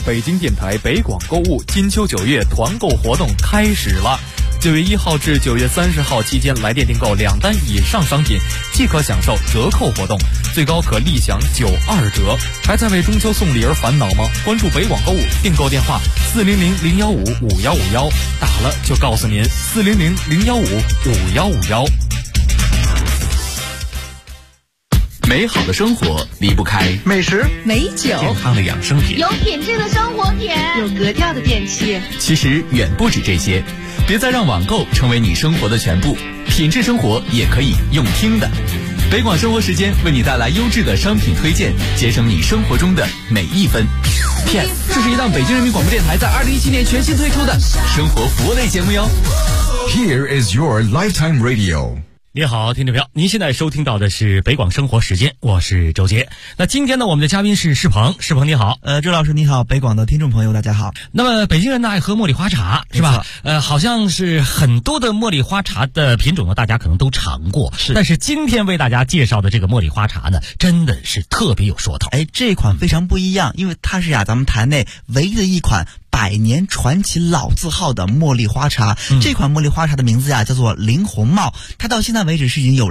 北京电台北广购物金秋9月团购活动开始了。9月1号至9月30号期间，来电订购2单以上商品即可享受折扣活动，最高可立享92折。还在为中秋送礼而烦恼吗？关注北广购物，订购电话400-015-5151，打了就告诉您400-015-5151。 美好的生活离不开美食、 美酒、 健康的养生品， 有品质的生活品， 有格调的电器。 其实远不止这些，别再让网购成为你生活的全部，品质生活也可以用听的。北广生活时间为你带来优质的商品推荐，节省你生活中的每一分。片，这是一档北京人民广播电台在2017年全新推出的生活服务类节目哟。 Here is your lifetime radio。 你好，听众朋友，您现在收听到的是北广生活时间，我是周杰。那今天呢，我们的嘉宾是世鹏，世鹏你好。 周老师你好，北广的听众朋友大家好。 那么北京人呢爱喝茉莉花茶，是吧？好像是很多的茉莉花茶的品种呢，大家可能都尝过。 是， 但是今天为大家介绍的这个茉莉花茶呢，真的是特别有说头。 这款非常不一样，因为它是咱们台内唯一的一款100年传奇老字号的茉莉花茶。这款茉莉花茶的名字叫做林红帽，它到现在为止是已经有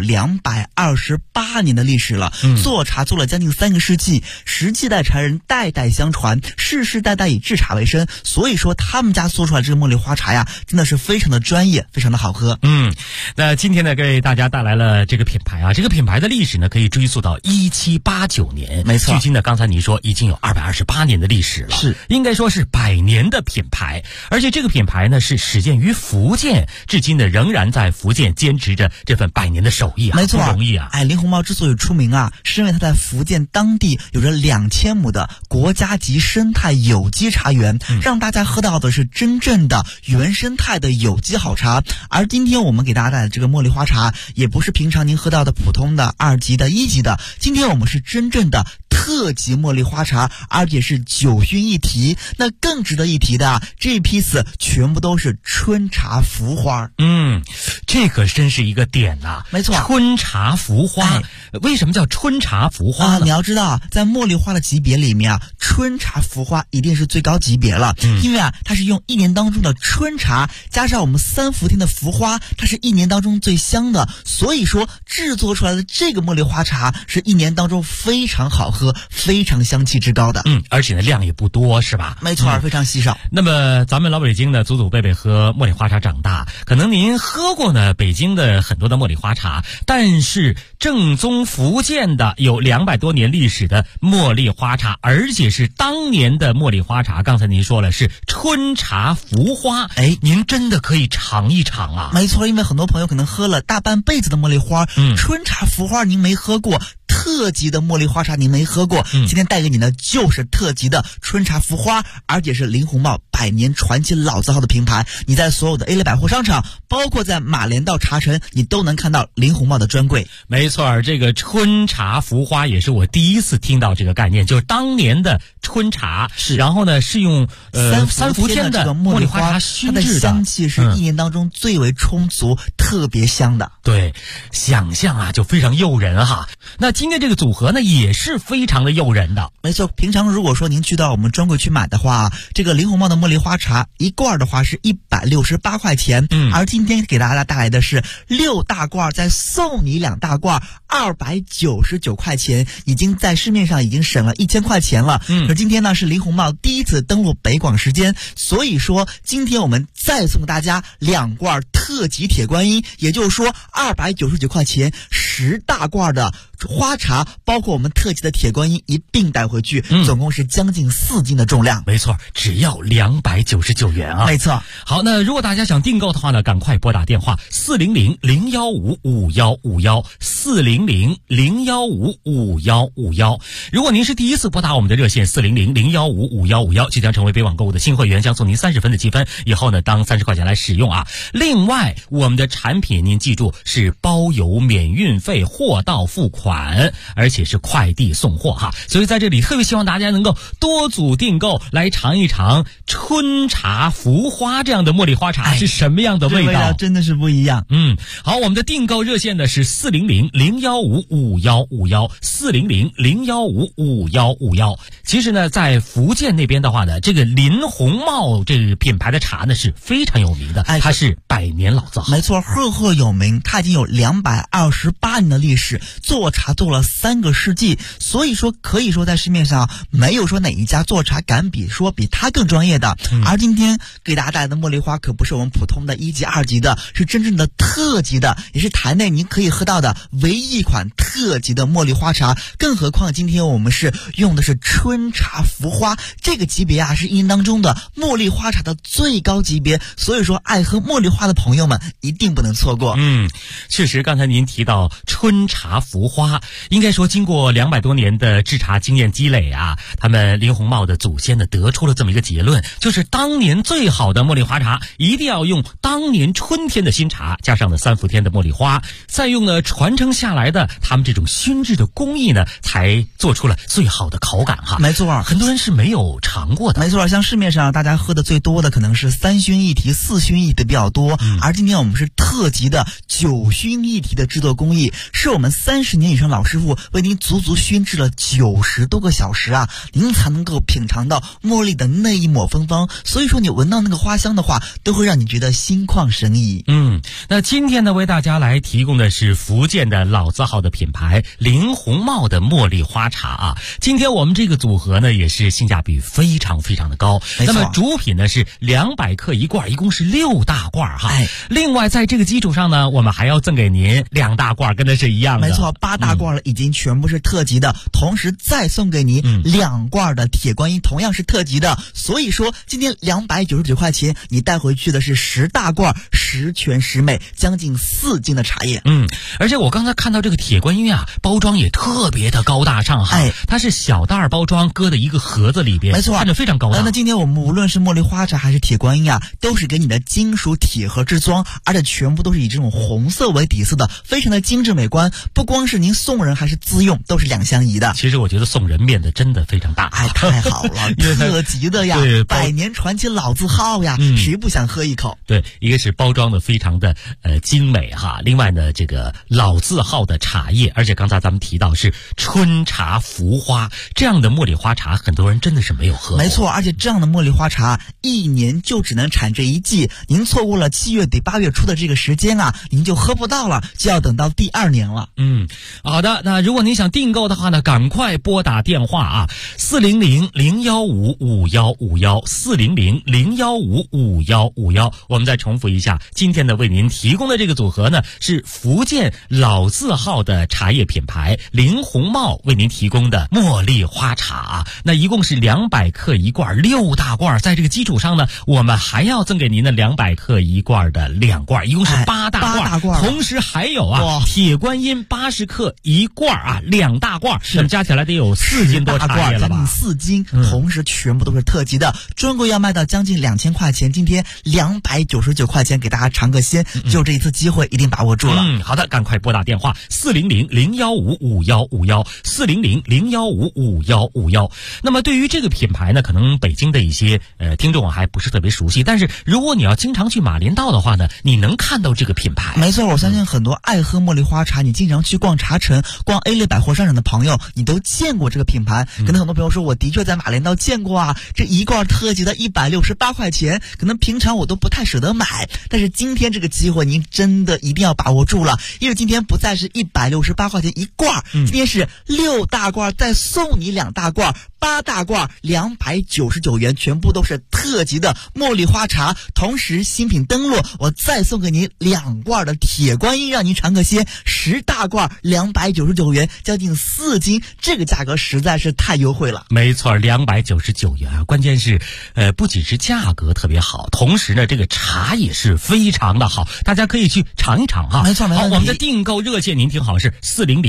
228年的历史了。做茶做了将近3个世纪，10几代茶人代代相传，世世代代以制茶为生，所以说他们家做出来这个茉莉花茶呀，真的是非常的专业，非常的好喝。 那今天呢，给大家带来了这个品牌啊，这个品牌的历史呢，可以追溯到1789年， 没错。 距今呢，刚才你说已经有228年的历史了， 是应该说是100年的品牌，而且这个品牌呢是始建于福建，至今呢仍然在福建坚持着这份100年的手艺啊， 没错， 不容易啊。 林红帽之所以出名啊，是因为它在福建当地有着2000亩的国家级生态有机茶园，让大家喝到的是真正的原生态的有机好茶。而今天我们给大家带来的这个茉莉花茶，也不是平常您喝到的普通的2级的1级的，今天我们是真正的特级茉莉花茶，而且是9熏一提。那更值得一提的这批次全部都是春茶浮花。 这可真是一个点呐。 没错， 春茶浮花。为什么叫春茶浮花呢？ 你要知道，在茉莉花的级别里面春茶浮花一定是最高级别了。因为它是用1年当中的春茶加上我们3伏天的浮花，它是1年当中最香的，所以说制作出来的这个茉莉花茶是1年当中非常好喝，非常香气之高的。 而且呢量也不多，是吧？ 没错，非常稀少。 那么咱们老北京呢，祖祖辈辈喝茉莉花茶长大，可能您喝过呢北京的很多的茉莉花茶，但是正宗福建的有200多年历史的茉莉花茶，而且是当年的茉莉花茶，刚才您说了是春茶浮花，您真的可以尝一尝啊。 没错，因为很多朋友可能喝了大半辈子的茉莉花，春茶浮花您没喝过，特级的茉莉花茶您没喝过，今天带给你的就是特级的春茶浮花，而且是林红帽100年传奇老字号的品牌。你在所有的 A 类百货商场，包括在马连道茶城，你都能看到林红帽的专柜。 没错，这个春茶浮花也是我第一次听到这个概念，就是当年的春茶，然后呢是用3伏天的茉莉花茶熏制的， 它的香气是1年当中最为充足，特别香的。 对，想象啊就非常诱人哈。那今天这个组合呢也是非常的诱人的。 没错，平常如果说您去到我们专柜去买的话，这个林红帽的茉莉花茶1罐的话是168块钱，而今天给大家带来的是6大罐再送你2大罐，299块钱，已经在市面上已经省了1000块钱了。而今天呢是林红帽第一次登陆北广时间，所以说今天我们再送大家2罐特级铁观音，也就是说299块钱10大罐的花茶，包括我们特级的铁观音一并带回去，总共是将近4斤的重量。 没错，只要299元啊。 没错。 好，那如果大家想订购的话呢，赶快拨打电话400-015-5151 400-015-5151。如果您是第一次拨打我们的热线400-015-5151，即将成为北网购物的新会员，将送您30分的积分，以后呢当30块钱来使用啊。另外，我们的产品您记住是包邮、免运费、货到付款。 款，而且是快递送货哈。所以在这里特别希望大家能够多组订购，来尝一尝春茶福花这样的茉莉花茶是什么样的味道， 味道真的是不一样。 好，我们的订购热线呢是400-015-5151，400-015-5151。其实呢，在福建那边的话呢，这个林红帽这个品牌的茶呢是非常有名的，它是100年老字号。 没错，赫赫有名，它已经有228年的历史，做茶做了3个世纪，所以说可以说在市面上没有说哪一家做茶敢比它更专业的。而今天给大家带来的茉莉花可不是我们普通的1级2级的，是真正的特级的，也是台内您可以喝到的唯一一款特级的茉莉花茶。更何况今天我们是用的是春茶福花这个级别啊，是一年当中的茉莉花茶的最高级别，所以说爱喝茉莉花的朋友们一定不能错过。 确实刚才您提到春茶福花，应该说经过200多年的制茶经验积累啊，他们林红帽的祖先呢得出了这么一个结论，就是当年最好的茉莉花茶一定要用当年春天的新茶，加上了3伏天的茉莉花，再用了传承下来的他们这种熏制的工艺呢，才做出了最好的口感哈。 没错， 很多人是没有尝过的。 没错，像市面上大家喝的最多的可能是3熏1提、4熏1提的比较多，而今天我们是特级的9熏1提的制作工艺，是我们30年以上老师傅为您足足熏制了90多个小时啊，您才能够品尝到茉莉的那一抹芬芳，所以说你闻到那个花香的话，都会让你觉得心旷神怡。 那今天呢，为大家来提供的是福建的老字号的品牌林红帽的茉莉花茶啊。今天我们这个组合呢，也是性价比非常非常的高。那么主品呢是200克一罐，一共是6大罐哈。另外在这个基础上呢，我们还要赠给您2大罐，跟它是一样的。 没错，8大罐了，已经全部是特级的，同时再送给您2罐的铁观音，同样是特级的。所以说今天299块钱，你带回去的是10大罐，10全10美，将近4斤的茶叶。 而且我刚才看到这个铁观音啊，包装也特别的高大上哈。它是小袋包装，搁在一个盒子里边， 没错， 看着非常高大。 那今天我们无论是茉莉花茶还是铁观音啊，都是给你的金属铁盒制装，而且全部都是以这种红色为底色的，非常的精致美观。不光是您送人还是自用，都是2相宜的。 其实我觉得送人面的真的非常大， 太好了，特级的呀，100年传奇老字号呀，谁不想喝一口？ 对，一个是包装的非常的精美哈，另外呢这个老字号的茶叶，而且刚才咱们提到是春茶福花这样的茉莉花茶，很多人真的是没有喝过。 没错，而且这样的茉莉花茶1年就只能产这一季，您错过了7月底8月初的这个时间啊，您就喝不到了，就要等到第2年了。 好的，那如果您想订购的话呢，赶快拨打电话啊，400-015-5151，400-015-5151。我们再重复一下，今天呢为您提供的这个组合呢是福建老字号的茶叶品牌林红帽为您提供的茉莉花茶，那一共是200克一罐，6大罐，在这个基础上呢，我们还要赠给您的200克一罐的2罐，一共是8大罐，同时还有铁观音80克一罐2大罐，那么加起来得有4斤多茶叶了吧 ？4斤，同时全部都是特级的，专柜要卖到将近2000块钱，今天299块钱给大家尝个鲜，就这一次机会一定把握住了。 好的，赶快拨打电话400-015-5151，400-015-5151。那么对于这个品牌呢，可能北京的一些听众还不是特别熟悉，但是如果你要经常去马连道的话呢，你能看到这个品牌。 没错，我相信很多爱喝茉莉花茶，你经常去逛茶城、逛 A 类百货商场的朋友，你都见过这个品牌。可能很多朋友说，我的确在马连道见过啊，这一罐特级的168块钱，可能平常我都不太舍得买，但是今天这个机会您真的一定要把握住了，因为今天不再是168块钱一罐，今天是6大罐再送你2大罐，8大罐299元，全部都是特级的茉莉花茶。同时新品登陆，我再送给您2罐的铁观音，让您尝个鲜，10大罐299元，将近4斤，这个价格实在是太优惠了。 没错，299元啊，关键是不仅是价格特别好，同时呢这个茶也是非常的好，大家可以去尝一尝哈。 没错，没错。 好，我们的订购热线您听好，是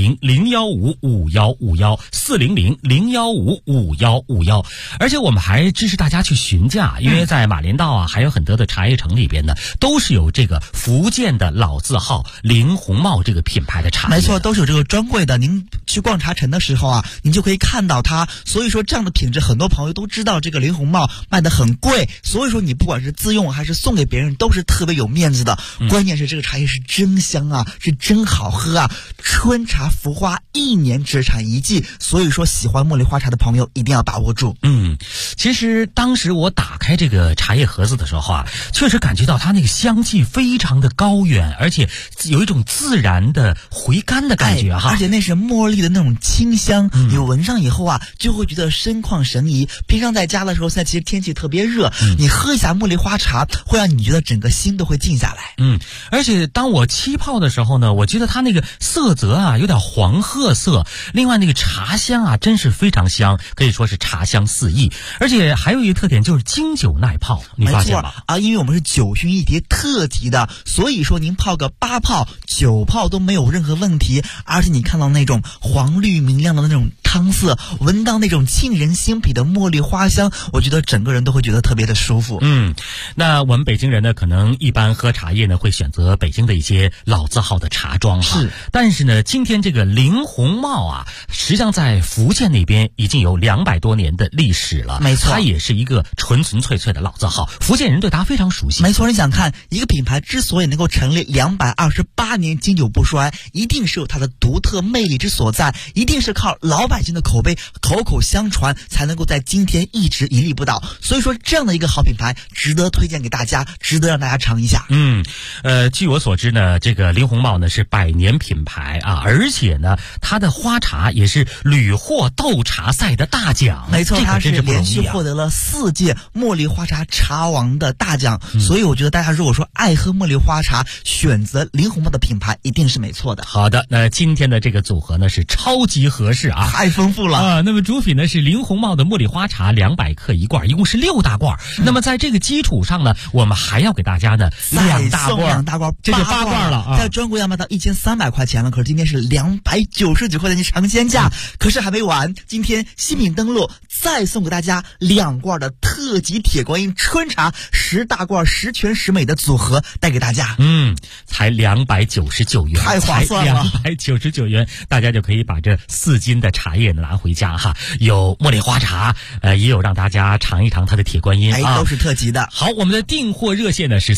400-015-5151，400-015-5151。而且我们还支持大家去询价，因为在马连道啊还有很多的茶叶城里边呢，都是有这个福建的老字号林红帽这个品牌的茶叶。 没错，都是有这个专柜的，您去逛茶城的时候啊，您就可以看到它。所以说这样的品质，很多朋友都知道这个林红帽卖得很贵，所以说你不管是自用还是送给别人，都是特别有面子的。关键是这个茶叶是真香啊，是真好喝啊！春茶福花1年只产1季，所以说喜欢茉莉花茶的朋友一定要把握住。 其实当时我打开这个茶叶盒子的时候啊，确实感觉到它那个香气非常的高远，而且有一种自然的回甘的感觉哈。 而且那是茉莉的那种清香，你闻上以后啊，就会觉得身旷神怡。平常在家的时候，现在其实天气特别热，你喝一下茉莉花茶，会让你觉得整个心都会静下来。 而且当我沏泡的时候呢，我觉得它那个色泽啊有点黄褐色，另外那个茶香啊真是非常香，可以说是茶香四溢。而且还有一个特点就是经久耐泡，你发现吗？ 啊，因为我们是9熏1提特级的，所以说您泡个8泡、9泡都没有任何问题。而且你看到那种黄绿明亮的那种汤色，闻到那种沁人心脾的茉莉花香，我觉得整个人都会觉得特别的舒服。 那我们北京人呢，可能一般喝茶叶呢会选择北京的一些老字号的茶庄哈。但是呢，今天这个林红帽啊，实际上在福建那边已经有200多年的历史了。 没错， 它也是一个纯粹的老字号，福建人对它非常熟悉。 没错，你想看一个品牌之所以能够成立228年经久不衰，一定是有它的独特魅力之所在，一定是靠老百姓的口碑口口相传，才能够在今天一直屹立不倒。所以说这样的一个好品牌值得推荐给大家，值得让大家尝一下。 据我所知呢，这个林红帽呢是100年品牌啊，而且呢它的花茶也是屡获斗茶赛的大奖。 没错，它是连续获获得了4届茉莉花茶茶王的大奖。所以我觉得大家如果说爱喝茉莉花茶，选择林红帽的品牌一定是没错的。 好的，那今天的这个组合呢是超级合适啊， 太丰富了那么主品呢是林红帽的茉莉花茶200克1罐，一共是6大罐。那么在这个基础上呢，我们还要给大家呢2大罐，这就8罐了啊。 在专柜要卖到1300块钱了，可是今天是299块钱的尝鲜价。可是还没完，今天新品登录再送给大家2罐的特级铁观音春茶10大罐10全10美的组合带给大家。 才299元， 太划算了 ，299元，大家就可以把这4斤的茶叶拿回家哈。有茉莉花茶，也有让大家尝一尝它的铁观音都是特级的。 好，我们的订货热线呢是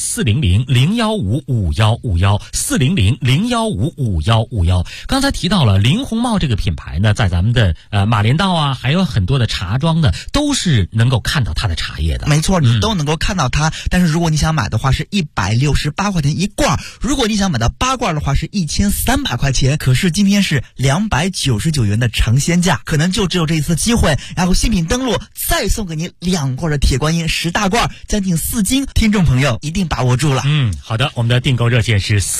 400-015-5151，400-015-5151。刚才提到了林红帽这个品牌呢，在咱们的马连道啊，还有很多的茶庄呢，都是能够看到它的茶叶的。 没错，你都能够看到它。但是如果你想买的话，是168块钱1罐；如果你想买到8罐的话，是1300块钱。可是今天是299元的尝鲜价，可能就只有这一次机会。然后新品登录再送给您2罐的铁观音10大罐，将近4斤。听众朋友一定把握住了。 好的，我们的订购热线是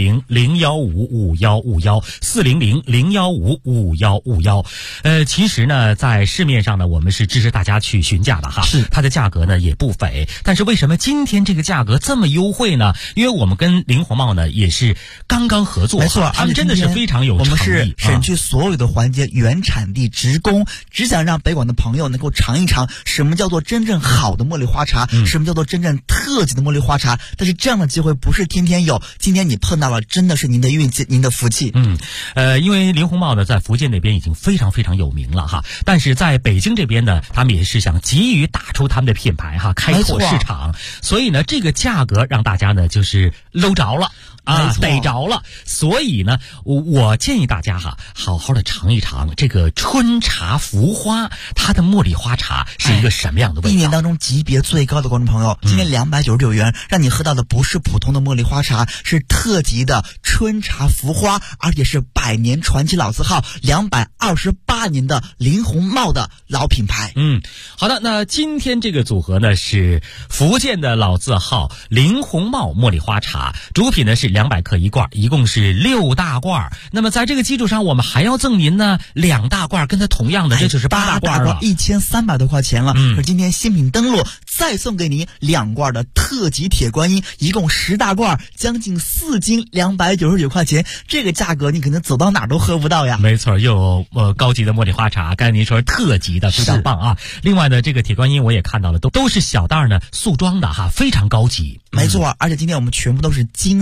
400-015-5151，400-015-5151。其实呢，在市面上呢，我们是支持大家去询价的哈，它的价格呢也不菲。但是为什么今天这个价格这么优惠呢？因为我们跟林红帽呢也是刚刚合作， 没错， 他们真的是非常有诚意。 我们是省去所有的环节，原产地直供，只想让北广的朋友能够尝一尝什么叫做真正好的茉莉花茶，什么叫做真正特级的茉莉花茶。但是这样的机会不是天天有，今天你碰到了，真的是您的运气，您的福气。 因为林红帽呢在福建那边已经非常非常有名了哈，但是在北京这边呢，他们也是想急于打出他们的品牌哈，开拓市场。所以呢，这个价格让大家呢就是搂着了。逮着了。所以呢，我建议大家哈，好好的尝一尝这个春茶福花，它的茉莉花茶是一个什么样的味道？ 一年当中级别最高的观众朋友，今天299元，让你喝到的不是普通的茉莉花茶，是特级的春茶福花，而且是100年传奇老字号，228年的林红帽的老品牌。 好的，那今天这个组合呢是福建的老字号林红帽茉莉花茶，主品呢是200克1罐，一共是6大罐。那么在这个基础上，我们还要赠您呢2大罐，跟它同样的，这就是8大罐了 ，1300多块钱了。可是今天新品登录再送给您2罐的特级铁观音，一共10大罐，将近4斤，299块钱。这个价格你可能走到哪都喝不到呀。 没错，又有高级的茉莉花茶，刚才您说特级的，非常棒啊。另外呢，这个铁观音我也看到了，都是小袋呢速装的哈，非常高级。 没错，而且今天我们全部都是金属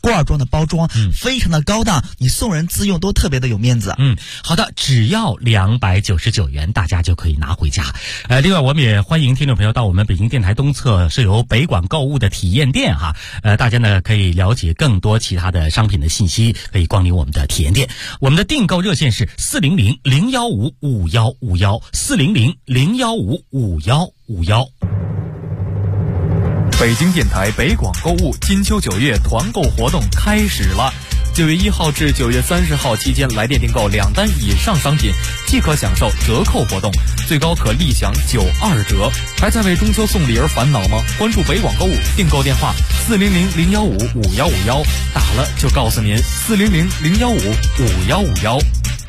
罐装的包装，非常的高档，你送人自用都特别的有面子。 好的，只要299元，大家就可以拿回家。另外我们也欢迎听众朋友到我们北京电台东侧是由北广购物的体验店哈，大家呢可以了解更多其他的商品的信息，可以光临我们的体验店。我们的订购热线是400-015-5151，400-015-5151。 北京电台北广购物金秋9月团购活动开始了。9月1号至9月30号期间，来电订购2单以上商品即可享受折扣活动，最高可立享92折。还在为中秋送礼而烦恼吗？关注北广购物，订购电话400-015-5151，打了就告诉您400-015-5151。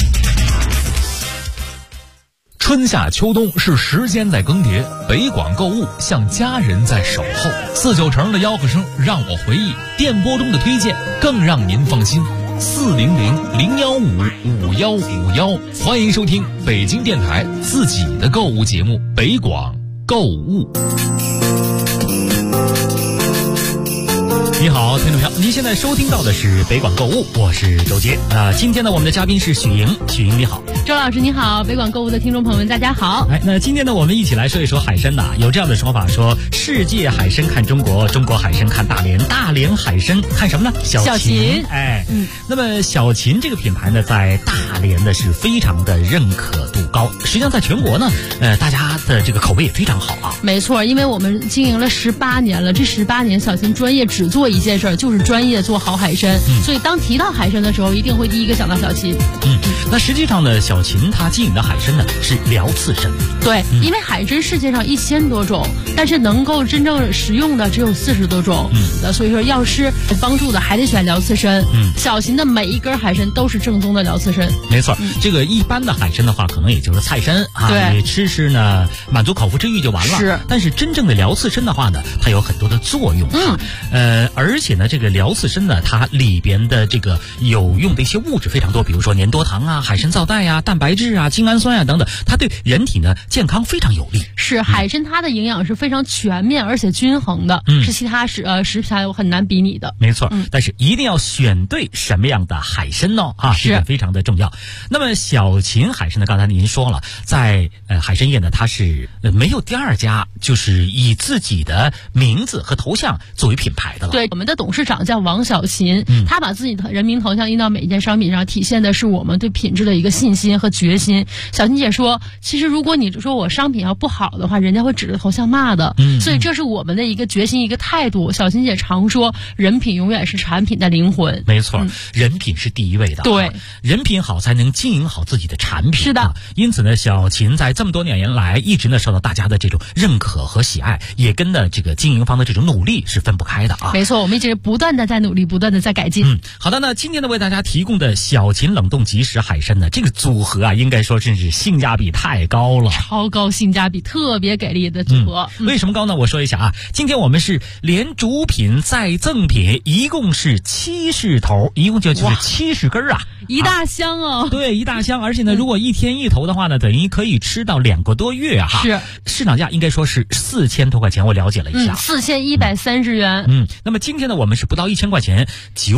春夏秋冬是时间在更迭，北广购物像家人在守候。49成的吆喝声让我回忆，电波中的推荐更让您放心。400-015-5151，欢迎收听北京电台自己的购物节目北广购物。 你好，听众朋友，您现在收听到的是北广购物，我是周杰。今天呢，我们的嘉宾是许莹，许莹你好。 周老师你好，北广购物的听众朋友们大家好。 那今天呢，我们一起来说一说海参呐。有这样的说法说，世界海参看中国，中国海参看大连，大连海参看什么呢？小秦。那么小秦这个品牌呢，在大连呢是非常的认可度高，实际上在全国呢，大家的这个口碑也非常好啊。 没错，因为我们经营了18年了，这18年小秦专业只做一件事，就是专业做好海参。所以当提到海参的时候，一定会第一个想到小秦。 那实际上呢，小秦它经营的海参呢是辽刺参。 对，因为海参世界上1000多种，但是能够真正食用的只有40多种。所以说要是帮助的还得选辽刺参。小秦的每一根海参都是正宗的辽刺参。 没错，这个一般的海参的话，可能也就是菜参啊，你吃呢，满足口腹之欲就完了。 是， 但是真正的辽刺参的话呢，它有很多的作用。而且呢，这个辽刺参呢，它里边的这个有用的一些物质非常多，比如说粘多糖啊、海参皂苷啊、蛋白质啊、精氨酸啊等等，它对人体呢健康非常有利。 是，海参它的营养是非常全面而且均衡的，是其他食品很难比拟的。 没错，但是一定要选对什么样的海参哦，这个非常的重要。那么小秦海参呢，刚才您说了，在海参业呢，它是没有第二家就是以自己的名字和头像作为品牌的了。 对，我们的董事长叫王小秦，他把自己的人名头像印到每一件商品上，体现的是我们对品质的一个信心和决心。小秦姐说，其实如果你说我商品要不好的话，人家会指着头像骂的。所以这是我们的一个决心，一个态度。小秦姐常说，人品永远是产品的灵魂。 没错，人品是第一位的。 对， 人品好才能经营好自己的产品。 是的， 因此呢，小秦在这么多年来一直呢受到大家的这种认可和喜爱，也跟呢这个经营方的这种努力是分不开的啊。 没错，我们一直不断的在努力，不断的在改进。 好的，那今天呢为大家提供的小秦冷冻即食海参呢，这个组合啊，应该说真是性价比太高了， 超高性价比，特别给力的组合。 为什么高呢？我说一下啊，今天我们是连主品再赠品，一共是70头，一共就是70根啊， 一大箱哦。 对，一大箱，而且呢，如果一天一头的话呢，等于可以吃到2个多月哈。 是， 市场价应该说是4000多块钱，我了解了一下 ，4130元。 那么今天呢，我们是不到1000块钱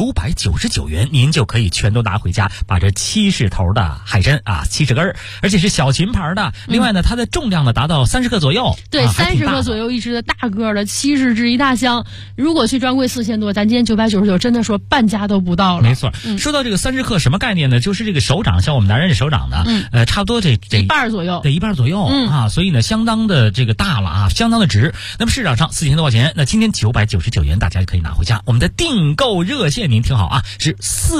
，999元，您就可以全都拿回家，把这70头的海参啊，70根，而且是小秦牌的。另外呢，它的重量呢达到30克左右。 对，30克左右一只的大个的70只一大箱。如果去专柜4000多，咱今天999，真的说半价都不到了。 没错，说到这个30克什么概念呢？就是这个手掌，像我们男人这手掌呢，差不多这一半左右， 对，一半左右啊，所以呢，相当的这个大了啊，相当的值。那么市场上4000多块钱，那今天999元，大家就可以拿回家。我们的订购热线您听好啊，是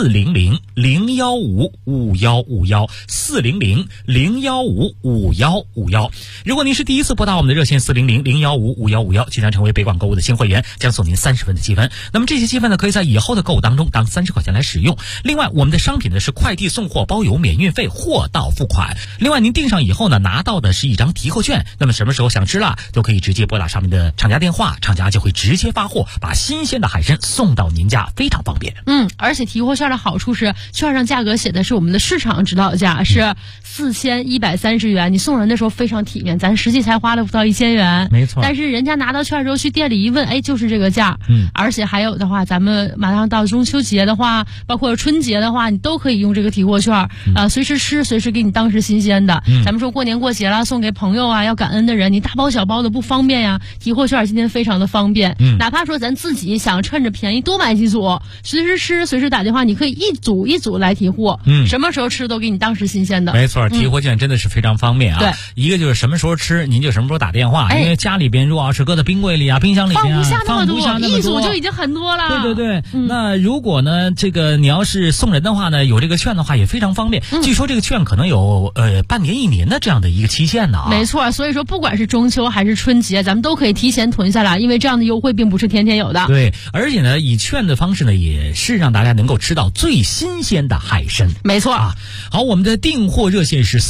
400-015-5151，400-015-5151。如果您是第一次拨打我们的热线400-015-5151，即将成为北广购物的新会员，将送您30分的积分。那么这些积分呢，可以在以后的购物当中当30块钱来使用。另外，我们的商品呢是快递送货包邮免运费，货到付款。另外，您订上以后呢，拿到的是一张提货券。那么什么时候想吃了，都可以直接拨打上面的厂家电话，厂家就会直接发货，把新鲜的海参送送到您家，非常方便。 而且提货券的好处是，券上价格写的是我们的市场指导价，是4130元，你送人的时候非常体面，咱实际才花了不到1000元， 没错。 但是人家拿到券之后去店里一问，哎，就是这个价。而且还有的话，咱们马上到中秋节的话，包括春节的话，你都可以用这个提货券，随时吃，随时给你当时新鲜的。咱们说过年过节了，送给朋友啊，要感恩的人，你大包小包的不方便呀，提货券今天非常的方便。哪怕说咱自己想趁着便宜多买几组，随时吃，随时打电话，你可以一组一组来提货，什么时候吃都给你当时新鲜的。 没错，提货券真的是非常方便啊。 对， 一个就是什么时候吃，您就什么时候打电话，因为家里边如果要是搁在冰柜里啊、冰箱里边啊， 放不下那么多，一组就已经很多了。 对，那如果呢，这个你要是送人的话呢，有这个券的话也非常方便。据说这个券可能有半年、1年的这样的一个期限呢。 没错，所以说不管是中秋还是春节，咱们都可以提前囤下来，因为这样的优惠并不是天天有的。 对，而且呢，以券的方式呢，也是让大家能够吃到最新鲜的海参。 没错啊。好，我们的订货热线是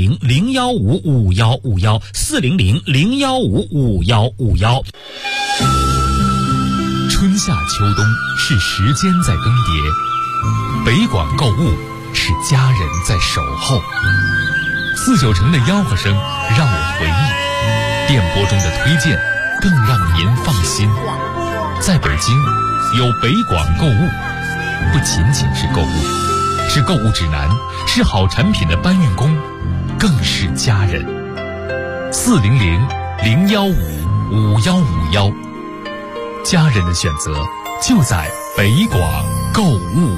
400-015-5151，400-015-5151。 春夏秋冬是时间在更迭，北广购物是家人在守候。49城的吆喝声让我回忆，电波中的推荐更让您放心。在北京，有北广购物，不仅仅是购物，是购物指南，是好产品的搬运工，更是家人。400-015-5151，家人的选择就在北广购物。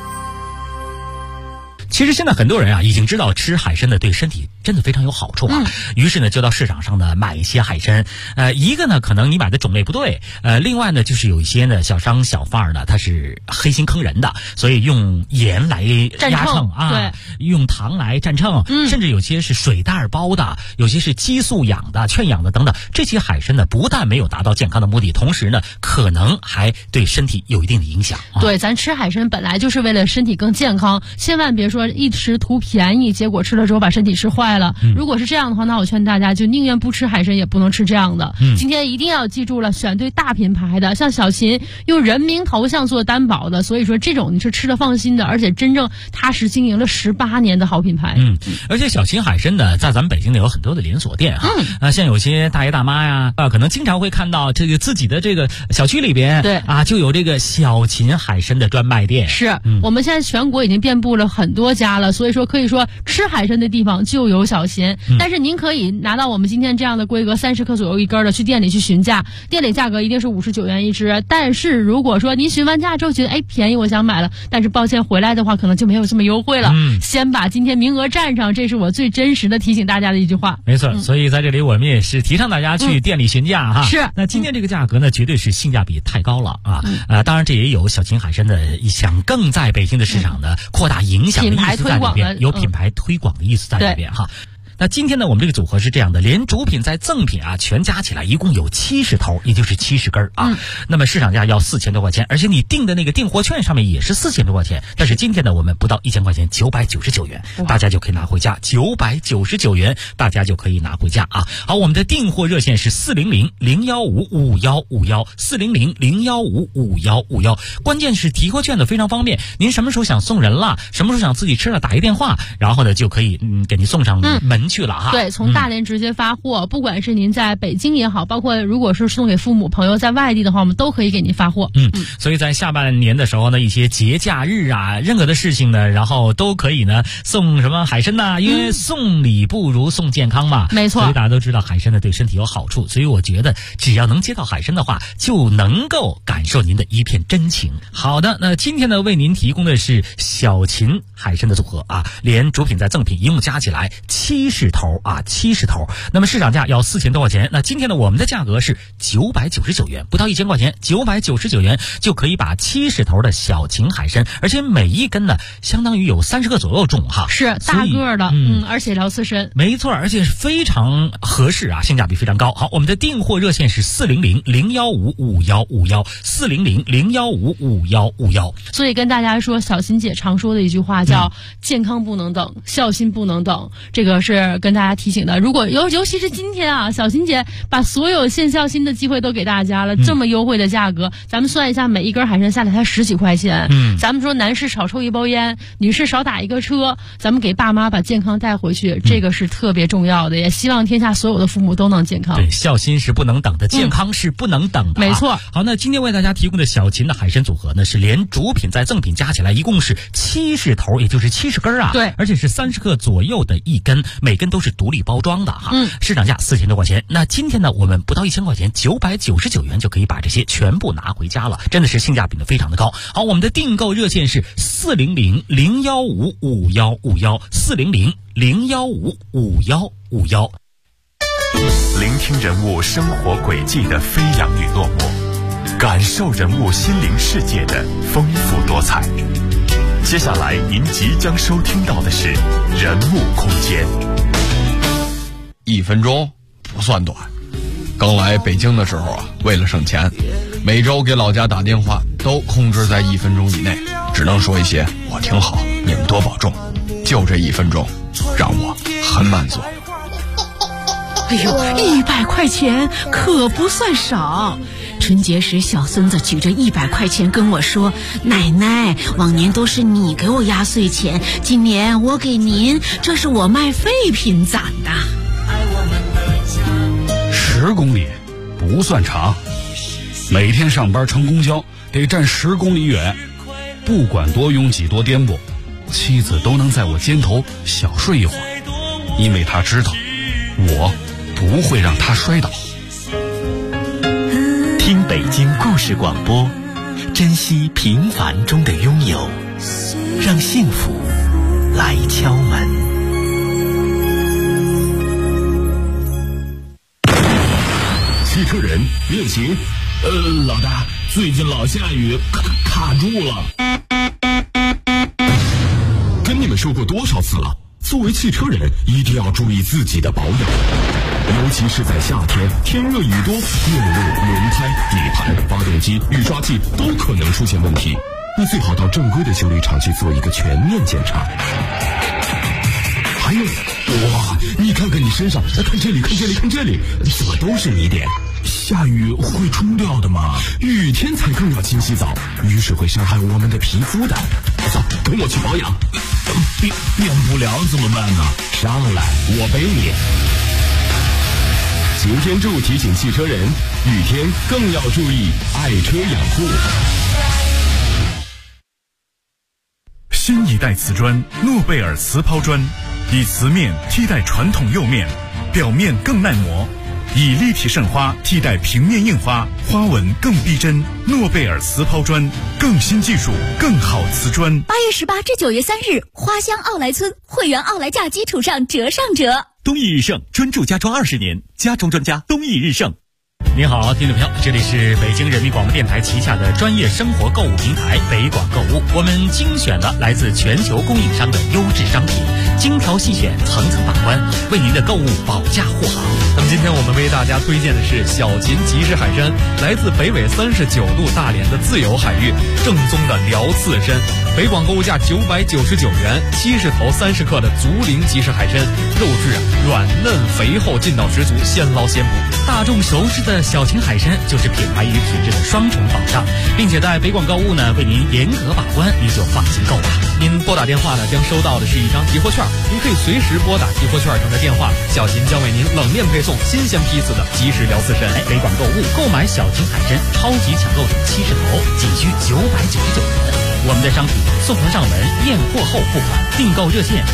其实现在很多人啊，已经知道吃海参的对身体真的非常有好处啊。于是呢，就到市场上呢买一些海参。一个呢，可能你买的种类不对；另外呢，就是有一些呢小商小贩呢，他是黑心坑人的，所以用盐来压秤啊， 对， 用糖来蘸秤，甚至有些是水袋包的，有些是激素养的、劝养的等等。这些海参呢，不但没有达到健康的目的，同时呢，可能还对身体有一定的影响。 对，咱吃海参本来就是为了身体更健康，千万别说一时图便宜，结果吃了之后把身体吃坏了。如果是这样的话，那我劝大家就宁愿不吃海参，也不能吃这样的。今天一定要记住了，选对大品牌的，像小秦用人名头像做担保的，所以说这种你是吃的放心的，而且真正踏实经营了18年的好品牌。 而且小秦海参呢，在咱们北京呢有很多的连锁店哈。像有些大爷大妈呀，可能经常会看到这个自己的这个小区里边， 对啊，就有这个小秦海参的专卖店。 是，我们现在全国已经遍布了很多家了，所以说可以说吃海参的地方就有小秦。但是您可以拿到我们今天这样的规格30克左右一根的，去店里去询价，店里价格一定是59元一只。但是如果说您询完价之后觉得便宜，我想买了，但是抱歉回来的话可能就没有这么优惠了。先把今天名额占上，这是我最真实的提醒大家的一句话。 没错，所以在这里我们也是提倡大家去店里询价哈。 是， 那今天这个价格呢，绝对是性价比太高了啊。当然这也有小秦海参的想更在北京的市场的扩大影响的意思在里边，有品牌推广的意思在里边哈。那今天呢，我们这个组合是这样的，连主品再赠品啊，全加起来一共有70头，也就是70根啊。那么市场价要4000多块钱，而且你订的那个订货券上面也是4000多块钱。但是今天呢，我们不到1000块钱，999元，大家就可以拿回家，999元，大家就可以拿回家啊。好，我们的订货热线是400-015-5151，400-015-5151。关键是提货券的非常方便，您什么时候想送人了，什么时候想自己吃了，打一电话，然后呢就可以给您送上门去了哈。 对，从大连直接发货，不管是您在北京也好，包括如果是送给父母朋友在外地的话，我们都可以给您发货。 所以在下半年的时候呢，一些节假日啊，任何的事情呢，然后都可以呢送什么海参呐，因为送礼不如送健康嘛。 没错， 所以大家都知道海参呢对身体有好处，所以我觉得只要能接到海参的话，就能够感受您的一片真情。好的，那今天呢为您提供的是小秦海参的组合啊，连主品再赠品一共加起来70头啊，70头。那么市场价要4000多块钱，那今天呢我们的价格是999元，不到1000块钱，999元就可以把70头的小秦海参，而且每一根呢相当于有30个左右重哈， 是大个的，而且聊刺身， 没错，而且是非常合适啊，性价比非常高。好，我们的订货热线是400-015-5151，400-015-5151。 所以跟大家说，小秦姐常说的一句话叫健康不能等，孝心不能等，这个是是跟大家提醒的，如果尤其是今天啊，小琴姐把所有献孝心的机会都给大家了，这么优惠的价格，咱们算一下，每一根海参下来才10几块钱。咱们说男士少抽一包烟，女士少打一个车，咱们给爸妈把健康带回去，这个是特别重要的，也希望天下所有的父母都能健康。 对，孝心是不能等的，健康是不能等的。 没错。 好，那今天为大家提供的小琴的海参组合呢，是连主品再赠品加起来一共是70头，也就是70根啊。 对， 而且是30克左右的一根，每根都是独立包装的哈。市场价4000多块钱。那今天呢，我们不到1000块钱，999元就可以把这些全部拿回家了，真的是性价比的非常的高。好，我们的订购热线是400-015-5151，400-015-5151。 聆听人物生活轨迹的飞扬与落寞，感受人物心灵世界的丰富多彩。接下来您即将收听到的是人物空间。 1分钟不算短。刚来北京的时候啊，为了省钱，每周给老家打电话都控制在1分钟以内，只能说一些我挺好，你们多保重。就这1分钟，让我很满足。 哎呦，100块钱可不算少。春节时，小孙子举着100块钱跟我说：“奶奶，往年都是你给我压岁钱，今年我给您，这是我卖废品攒的。 ”10公里不算长，每天上班乘公交得站10公里远，不管多拥挤多颠簸，妻子都能在我肩头小睡一会儿，因为她知道我不会让她摔倒。 听北京故事广播，珍惜平凡中的拥有，让幸福来敲门。 汽车人运行，老大，最近老下雨，卡住了。跟你们说过多少次了，作为汽车人一定要注意自己的保养，尤其是在夏天，天热雨多，电路、轮胎、底盘、发动机、雨刷器都可能出现问题。你最好到正规的修理厂去做一个全面检查。还有，哇，你看看你身上，看这里，看这里，看这里，怎么都是泥点？下雨会冲掉的吗？雨天才更要勤洗澡，雨水会伤害我们的皮肤的。走，跟我去保养。变不了怎么办呢？上来，我背你。擎天柱提醒汽车人，雨天更要注意爱车养护。 新一代瓷砖诺贝尔瓷抛砖，以瓷面替代传统釉面，表面更耐磨，以立体渗花替代平面印花，花纹更逼真。诺贝尔瓷抛砖，更新技术，更好瓷砖。 8月18至9月3日，花乡奥莱村会员奥莱价基础上折上折。 东义日盛专注家装20年，家装专家东义日盛。 你好，听众朋友，这里是北京人民广播电台旗下的专业生活购物平台北广购物，我们精选了来自全球供应商的优质商品，精挑细选，层层把关，为您的购物保驾护航。 那么今天我们为大家推荐的是小秦即食海参，来自北纬39度大连的自由海域，正宗的辽刺参，北广购物价999元，70头30克的竹林即食海参，肉质软嫩肥厚，劲道十足，现捞现补。 大众熟知的小秦海参就是品牌与品质的双重保障，并且在北广购物呢为您严格把关，您就放心购吧。 您拨打电话呢将收到的是一张集货券，您可以随时拨打集货券上的电话，小秦将为您冷链配送新鲜批次的即食辽刺参。 北广购物购买小秦海参超级抢购70头，仅需999元。我们的商品送货上门，验货后付款。订购热线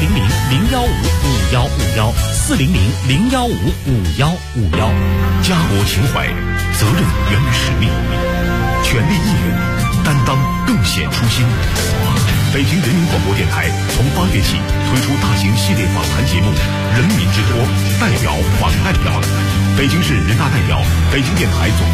400-015-5151，400-015-5151。 家国情怀，责任源于使命，全力义勇，担当更显初心。北京人民广播电台从8月起推出大型系列访谈节目《人民之托》，代表访代表，北京市人大代表，北京电台总